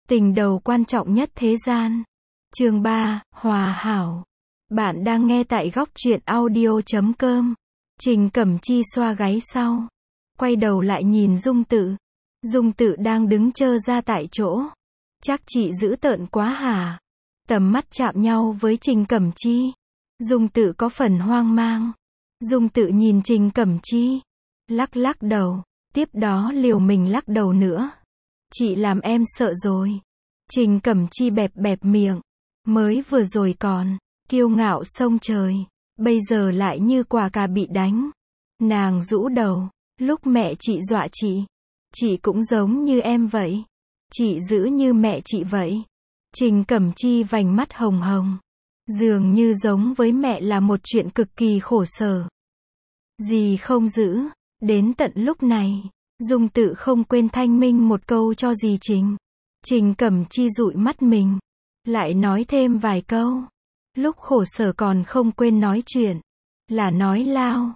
Tình đầu quan trọng nhất thế gian. Chương 3, Hòa hảo. Bạn đang nghe tại góc truyện audio.com. Trình Cẩm Chi xoa gáy sau. Quay đầu lại nhìn Dung Tự. Dung Tự đang đứng trơ ra tại chỗ. Chắc chị dữ tợn quá hả? Tầm mắt chạm nhau với Trình Cẩm Chi. Dung Tự có phần hoang mang. Dung Tự nhìn Trình Cẩm Chi. Lắc lắc đầu. Tiếp đó liều mình lắc đầu nữa. Chị làm em sợ rồi. Trình Cẩm Chi bẹp bẹp miệng. Mới vừa rồi còn kiêu ngạo sông trời, bây giờ lại như quả cà bị đánh. Nàng rũ đầu. Lúc mẹ chị dọa chị cũng giống như em vậy. Chị giữ như mẹ chị vậy. Trình Cẩm Chi vành mắt hồng hồng. Dường như giống với mẹ là một chuyện cực kỳ khổ sở. Gì không giữ. Đến tận lúc này, Dung Tự không quên thanh minh một câu cho dì Trình. Trình Cẩm Chi dụi mắt mình. Lại nói thêm vài câu. Lúc khổ sở còn không quên nói chuyện. Là nói lao.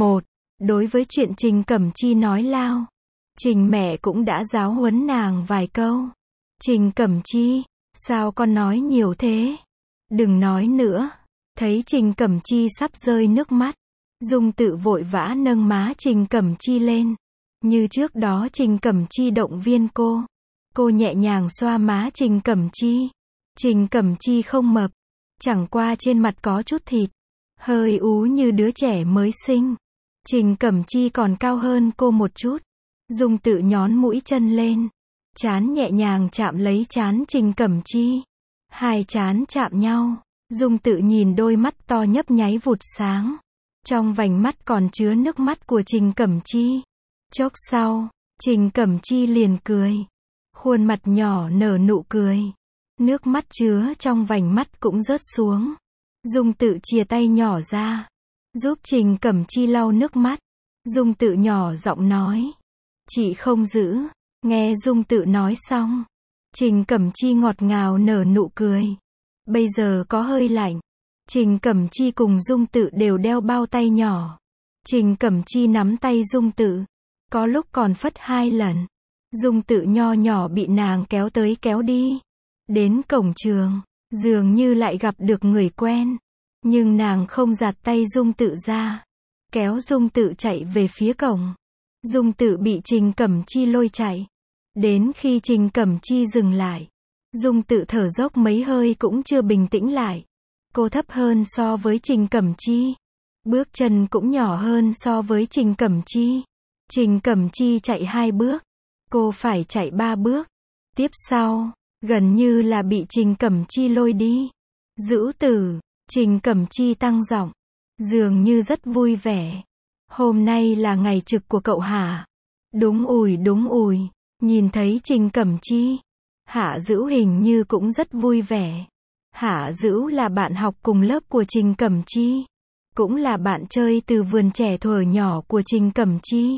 Đối với chuyện Trình Cẩm Chi nói lao, Trình mẹ cũng đã giáo huấn nàng vài câu. Trình Cẩm Chi, sao con nói nhiều thế? Đừng nói nữa. Thấy Trình Cẩm Chi sắp rơi nước mắt, Dung Tự vội vã nâng má Trình Cẩm Chi lên. Như trước đó Trình Cẩm Chi động viên cô. Cô nhẹ nhàng xoa má Trình Cẩm Chi. Trình Cẩm Chi không mập, chẳng qua trên mặt có chút thịt, hơi ú như đứa trẻ mới sinh. Trình Cẩm Chi còn cao hơn cô một chút. Dung Tự nhón mũi chân lên, trán nhẹ nhàng chạm lấy trán Trình Cẩm Chi. Hai trán chạm nhau, Dung Tự nhìn đôi mắt to nhấp nháy vụt sáng. Trong vành mắt còn chứa nước mắt của Trình Cẩm Chi. Chốc sau, Trình Cẩm Chi liền cười. Khuôn mặt nhỏ nở nụ cười. Nước mắt chứa trong vành mắt cũng rớt xuống. Dung Tự chìa tay nhỏ ra, giúp Trình Cẩm Chi lau nước mắt. Dung Tự nhỏ giọng nói. Chị không giữ. Nghe Dung Tự nói xong, Trình Cẩm Chi ngọt ngào nở nụ cười. Bây giờ có hơi lạnh. Trình Cẩm Chi cùng Dung Tự đều đeo bao tay nhỏ. Trình Cẩm Chi nắm tay Dung Tự. Có lúc còn phất 2 lần. Dung Tự nho nhỏ bị nàng kéo tới kéo đi. Đến cổng trường, dường như lại gặp được người quen. Nhưng nàng không giạt tay Dung Tự ra. Kéo Dung Tự chạy về phía cổng. Dung Tự bị Trình Cẩm Chi lôi chạy. Đến khi Trình Cẩm Chi dừng lại, Dung Tự thở dốc mấy hơi cũng chưa bình tĩnh lại. Cô thấp hơn so với Trình Cẩm Chi. Bước chân cũng nhỏ hơn so với Trình Cẩm Chi. Trình Cẩm Chi chạy 2 bước. Cô phải chạy 3 bước. Tiếp sau, gần như là bị Trình Cẩm Chi lôi đi. Dữ tử. Trình Cẩm Chi tăng giọng. Dường như rất vui vẻ. Hôm nay là ngày trực của cậu hả? Đúng ủi. Nhìn thấy Trình Cẩm Chi, Hạ Dữ hình như cũng rất vui vẻ. Hạ Dữ là bạn học cùng lớp của Trình Cẩm Chi. Cũng là bạn chơi từ vườn trẻ thuở nhỏ của Trình Cẩm Chi.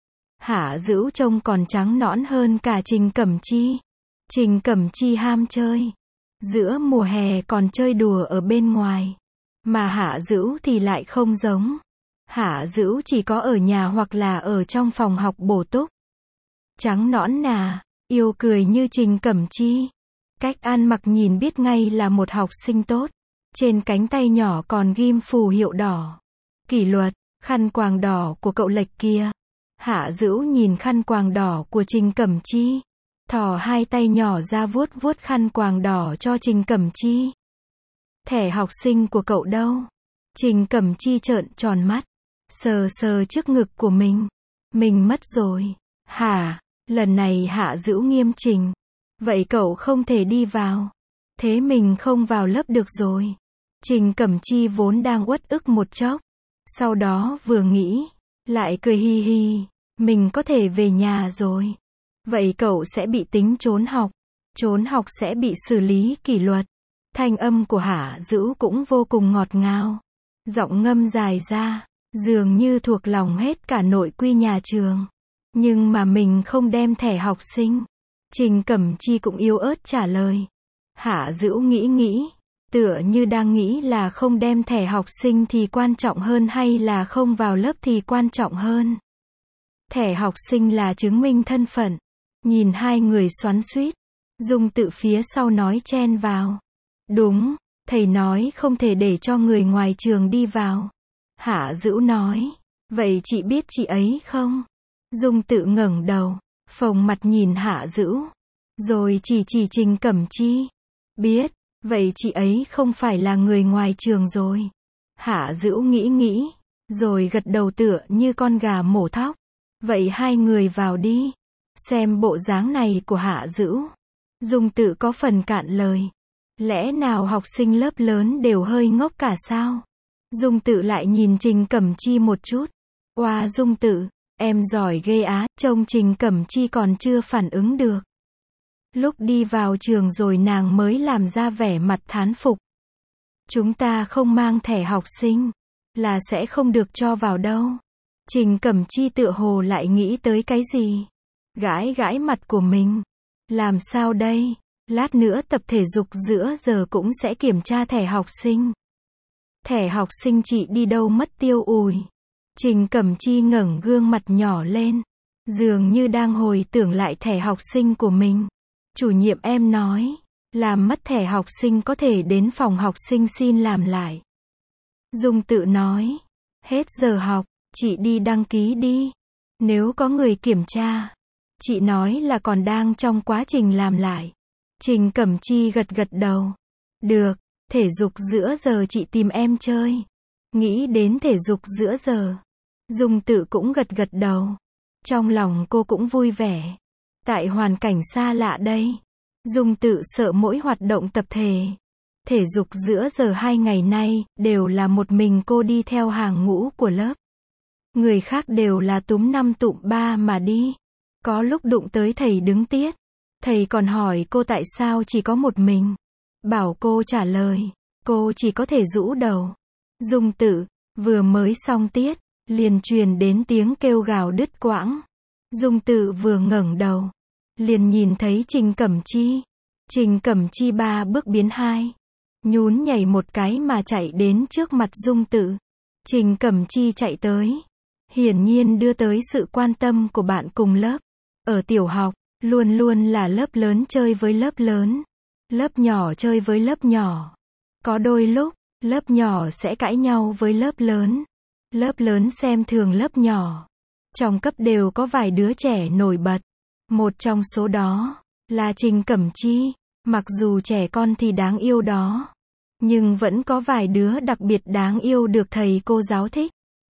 Hạ Dữ trông còn trắng nõn hơn cả Trình Cẩm Chi. Trình Cẩm Chi ham chơi. Giữa mùa hè còn chơi đùa ở bên ngoài. Mà Hạ Dữ thì lại không giống. Hạ Dữ chỉ có ở nhà hoặc là ở trong phòng học bổ túc. Trắng nõn nà, yêu cười như Trình Cẩm Chi. Cách ăn mặc nhìn biết ngay là một học sinh tốt. Trên cánh tay nhỏ còn ghim phù hiệu đỏ. Kỷ luật, khăn quàng đỏ của cậu lệch kia. Hạ Dữ nhìn khăn quàng đỏ của Trình Cẩm Chi. Thò 2 tay nhỏ ra vuốt vuốt khăn quàng đỏ cho Trình Cẩm Chi. Thẻ học sinh của cậu đâu? Trình Cẩm Chi trợn tròn mắt. Sờ sờ trước ngực của mình. Mình mất rồi. Hả? Lần này Hạ Dữ nghiêm Trình. Vậy cậu không thể đi vào. Thế mình không vào lớp được rồi. Trình Cẩm Chi vốn đang uất ức một chốc. Sau đó vừa nghĩ, lại cười hi hi. Mình có thể về nhà rồi. Vậy cậu sẽ bị tính trốn học. Trốn học sẽ bị xử lý kỷ luật. Thanh âm của Hạ Dữ cũng vô cùng ngọt ngào. Giọng ngâm dài ra, dường như thuộc lòng hết cả nội quy nhà trường. Nhưng mà mình không đem thẻ học sinh. Trình Cẩm Chi cũng yếu ớt trả lời. Hạ Dữ nghĩ, tựa như đang nghĩ là không đem thẻ học sinh thì quan trọng hơn hay là không vào lớp thì quan trọng hơn. Thẻ học sinh là chứng minh thân phận. Nhìn hai người xoắn xuýt, Dung Tự phía sau nói chen vào. Đúng, thầy nói không thể để cho người ngoài trường đi vào. Hạ Dữu nói. Vậy chị biết chị ấy không? Dung Tự ngẩng đầu, phồng mặt nhìn Hạ Dữu. Rồi chỉ Trình Cẩm Chi. Biết, vậy chị ấy không phải là người ngoài trường rồi. Hạ Dữu nghĩ, rồi gật đầu tựa như con gà mổ thóc. Vậy hai người vào đi. Xem bộ dáng này của Hạ Dữu. Dung Tự có phần cạn lời. Lẽ nào học sinh lớp lớn đều hơi ngốc cả sao? Dung Tự lại nhìn Trình Cẩm Chi một chút. Oa Dung Tự, em giỏi ghê á, trông Trình Cẩm Chi còn chưa phản ứng được. Lúc đi vào trường rồi nàng mới làm ra vẻ mặt thán phục. Chúng ta không mang thẻ học sinh, là sẽ không được cho vào đâu. Trình Cẩm Chi tựa hồ lại nghĩ tới cái gì. Gãi gãi mặt của mình. Làm sao đây? Lát nữa tập thể dục giữa giờ cũng sẽ kiểm tra thẻ học sinh. Thẻ học sinh chị đi đâu mất tiêu ùi. Trình Cẩm Chi ngẩng gương mặt nhỏ lên. Dường như đang hồi tưởng lại thẻ học sinh của mình. Chủ nhiệm em nói, làm mất thẻ học sinh có thể đến phòng học sinh xin làm lại. Dung Tự nói, hết giờ học, chị đi đăng ký đi. Nếu có người kiểm tra, chị nói là còn đang trong quá trình làm lại. Trình Cẩm Chi gật đầu. Được, thể dục giữa giờ chị tìm em chơi. Nghĩ đến thể dục giữa giờ, Dung Tự cũng gật đầu. Trong lòng cô cũng vui vẻ. Tại hoàn cảnh xa lạ đây, Dung Tự sợ mỗi hoạt động tập thể dục giữa giờ 2 ngày nay, đều là một mình cô đi theo hàng ngũ của lớp. Người khác đều là túm 5 tụm 3 mà đi. Có lúc đụng tới thầy đứng tiết, thầy còn hỏi cô tại sao chỉ có một mình. Bảo cô trả lời, cô chỉ có thể rũ đầu. Dung Tự, vừa mới xong tiết, liền truyền đến tiếng kêu gào đứt quãng. Dung Tự vừa ngẩng đầu, liền nhìn thấy Trình Cẩm Chi. Trình Cẩm Chi 3 bước biến 2. Nhún nhảy một cái mà chạy đến trước mặt Dung Tự. Trình Cẩm Chi chạy tới. Hiển nhiên đưa tới sự quan tâm của bạn cùng lớp. Ở tiểu học, luôn luôn là lớp lớn chơi với lớp lớn. Lớp nhỏ chơi với lớp nhỏ. Có đôi lúc, lớp nhỏ sẽ cãi nhau với lớp lớn. Lớp lớn xem thường lớp nhỏ. Trong cấp đều có vài đứa trẻ nổi bật. Một trong số đó là Trình Cẩm Chi. Mặc dù trẻ con thì đáng yêu đó, nhưng vẫn có vài đứa đặc biệt đáng yêu được thầy cô giáo thích.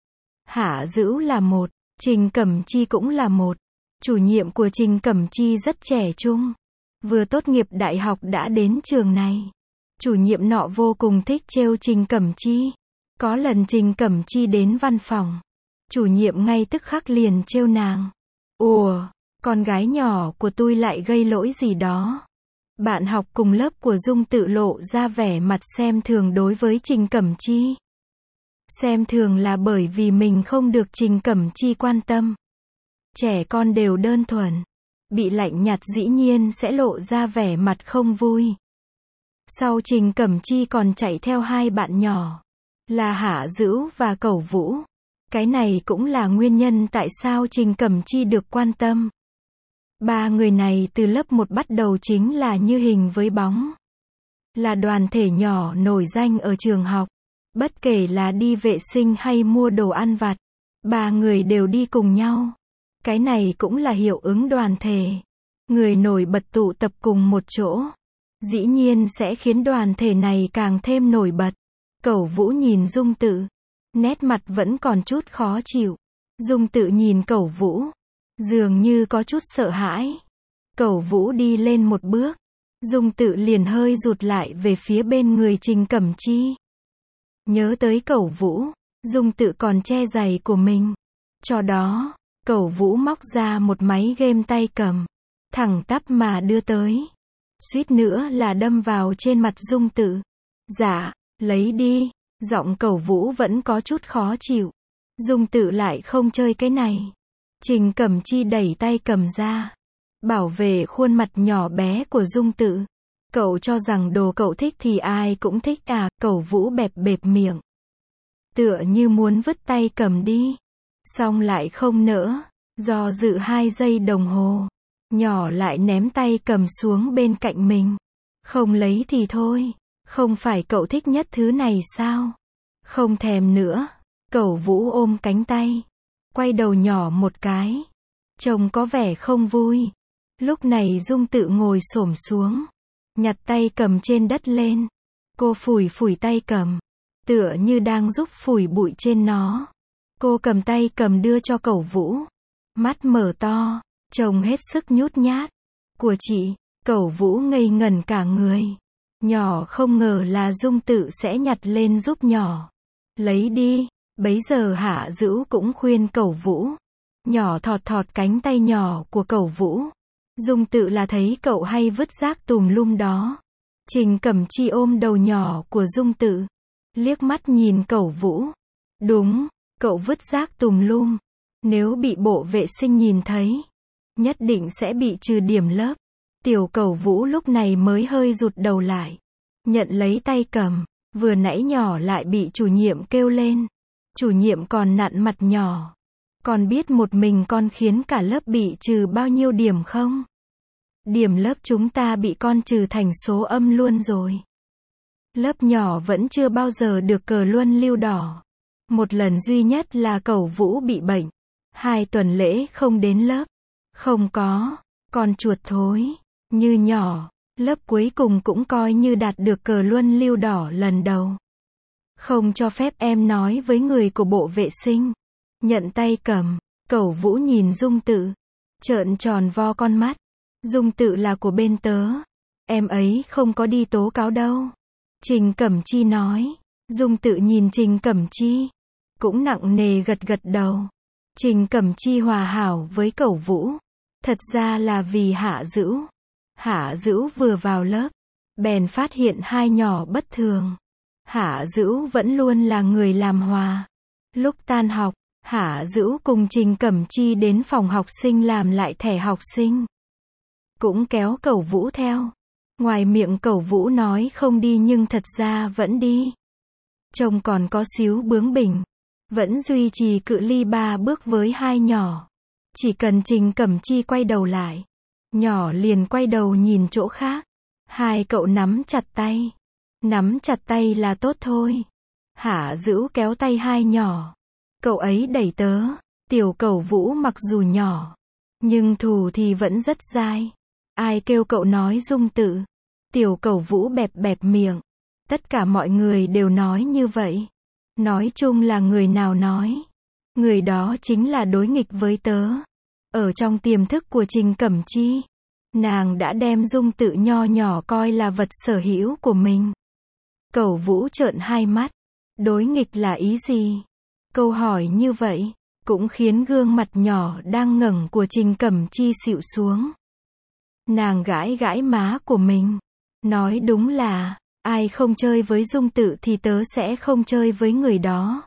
Hạ Dữu là một, Trình Cẩm Chi cũng là một. Chủ nhiệm của Trình Cẩm Chi rất trẻ trung, vừa tốt nghiệp đại học đã đến trường này. Chủ nhiệm nọ vô cùng thích trêu Trình Cẩm Chi. Có lần Trình Cẩm Chi đến văn phòng, chủ nhiệm ngay tức khắc liền trêu nàng. Ủa, con gái nhỏ của tôi lại gây lỗi gì đó. Bạn học cùng lớp của Dung Tự lộ ra vẻ mặt xem thường đối với Trình Cẩm Chi. Xem thường là bởi vì mình không được Trình Cẩm Chi quan tâm. Trẻ con đều đơn thuần. Bị lạnh nhạt dĩ nhiên sẽ lộ ra vẻ mặt không vui. Sau Trình Cẩm Chi còn chạy theo 2 bạn nhỏ. Là Hạ Dữu và Cẩu Vũ. Cái này cũng là nguyên nhân tại sao Trình Cẩm Chi được quan tâm. 3 người này từ lớp 1 bắt đầu chính là như hình với bóng. Là đoàn thể nhỏ nổi danh ở trường học. Bất kể là đi vệ sinh hay mua đồ ăn vặt, 3 người đều đi cùng nhau. Cái này cũng là hiệu ứng đoàn thể. Người nổi bật tụ tập cùng một chỗ, dĩ nhiên sẽ khiến đoàn thể này càng thêm nổi bật. Cẩu Vũ nhìn Dung Tự, nét mặt vẫn còn chút khó chịu. Dung Tự nhìn Cẩu Vũ, dường như có chút sợ hãi. Cẩu Vũ đi lên một bước, Dung Tự liền hơi rụt lại về phía bên người Trình Cẩm Chi. Nhớ tới Cẩu Vũ, Dung Tự còn che giày của mình. Cho đó, Cẩu Vũ móc ra một máy game tay cầm, thẳng tắp mà đưa tới. Suýt nữa là đâm vào trên mặt Dung Tự. Dạ, lấy đi. Giọng Cẩu Vũ vẫn có chút khó chịu. Dung Tự lại không chơi cái này. Trình Cẩm Chi đẩy tay cầm ra, bảo vệ khuôn mặt nhỏ bé của Dung Tự. Cậu cho rằng đồ cậu thích thì ai cũng thích à? Cẩu Vũ bẹp bẹp miệng, tựa như muốn vứt tay cầm đi, xong lại không nỡ, do dự 2 giây đồng hồ. Nhỏ lại ném tay cầm xuống bên cạnh mình. Không lấy thì thôi. Không phải cậu thích nhất thứ này sao? Không thèm nữa. Cẩu Vũ ôm cánh tay. Quay đầu nhỏ một cái. Trông có vẻ không vui. Lúc này Dung Tự ngồi xổm xuống. Nhặt tay cầm trên đất lên. Cô phủi phủi tay cầm. Tựa như đang giúp phủi bụi trên nó. Cô cầm tay cầm đưa cho Cẩu Vũ. Mắt mở to. Trông hết sức nhút nhát. Của chị. Cẩu Vũ ngây ngẩn cả người. Nhỏ không ngờ là Dung Tự sẽ nhặt lên giúp nhỏ. Lấy đi. Bấy giờ Hạ Dữu cũng khuyên Cẩu Vũ. Nhỏ thọt thọt cánh tay nhỏ của Cẩu Vũ. Dung Tự là thấy cậu hay vứt rác tùm lum đó. Trình Cẩm Chi ôm đầu nhỏ của Dung Tự. Liếc mắt nhìn Cẩu Vũ. Đúng, cậu vứt rác tùm lum. Nếu bị bộ vệ sinh nhìn thấy, nhất định sẽ bị trừ điểm lớp. Tiểu Cẩu Vũ lúc này mới hơi rụt đầu lại. Nhận lấy tay cầm. Vừa nãy nhỏ lại bị chủ nhiệm kêu lên. Chủ nhiệm còn nặn mặt nhỏ. Con biết một mình con khiến cả lớp bị trừ bao nhiêu điểm không? Điểm lớp chúng ta bị con trừ thành số âm luôn rồi. Lớp nhỏ vẫn chưa bao giờ được cờ luân lưu đỏ. Một lần duy nhất là Cẩu Vũ bị bệnh. 2 tuần lễ không đến lớp. Không có. Con chuột thối. Như nhỏ. Lớp cuối cùng cũng coi như đạt được cờ luân lưu đỏ lần đầu. Không cho phép em nói với người của bộ vệ sinh. Nhận tay cầm. Cẩu Vũ nhìn Dung Tự. Trợn tròn vo con mắt. Dung Tự là của bên tớ. Em ấy không có đi tố cáo đâu. Trình Cẩm Chi nói. Dung Tự nhìn Trình Cẩm Chi. Cũng nặng nề gật gật đầu. Trình Cẩm Chi hòa hảo với Cẩu Vũ. Thật ra là vì Hạ Dữu. Hạ Dữu vừa vào lớp. Bèn phát hiện hai nhỏ bất thường. Hạ Dữu vẫn luôn là người làm hòa. Lúc tan học, Hạ Dữu cùng Trình Cẩm Chi đến phòng học sinh làm lại thẻ học sinh. Cũng kéo Cẩu Vũ theo. Ngoài miệng Cẩu Vũ nói không đi nhưng thật ra vẫn đi. Trông còn có xíu bướng bỉnh. Vẫn duy trì cự ly 3 bước với hai nhỏ. Chỉ cần Trình Cẩm Chi quay đầu lại. Nhỏ liền quay đầu nhìn chỗ khác. Hai cậu nắm chặt tay. Nắm chặt tay là tốt thôi. Hạ Dữu kéo tay hai nhỏ. Cậu ấy đẩy tớ. Tiểu Cẩu Vũ mặc dù nhỏ. Nhưng thù thì vẫn rất dai. Ai kêu cậu nói Dung Tự. Tiểu Cẩu Vũ bẹp bẹp miệng. Tất cả mọi người đều nói như vậy. Nói chung là người nào nói. Người đó chính là đối nghịch với tớ. Ở trong tiềm thức của Trình Cẩm Chi. Nàng đã đem Dung Tự nho nhỏ coi là vật sở hữu của mình. Cẩu Vũ trợn hai mắt. Đối nghịch là ý gì? Câu hỏi như vậy, cũng khiến gương mặt nhỏ đang ngẩng của Trình Cẩm Chi xịu xuống. Nàng gãi gãi má của mình. Nói đúng là, ai không chơi với Dung Tự thì tớ sẽ không chơi với người đó.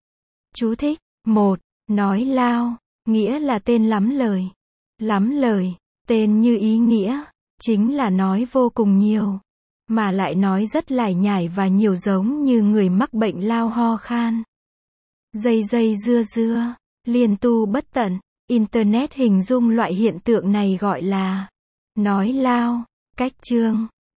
Chú thích. 1. Nói lao, nghĩa là tên lắm lời. Lắm lời, tên như ý nghĩa, chính là nói vô cùng nhiều. Mà lại nói rất lải nhải và nhiều giống như người mắc bệnh lao ho khan. Dây dây dưa dưa, liên tu bất tận. Internet hình dung loại hiện tượng này gọi là nói lao. Cách chương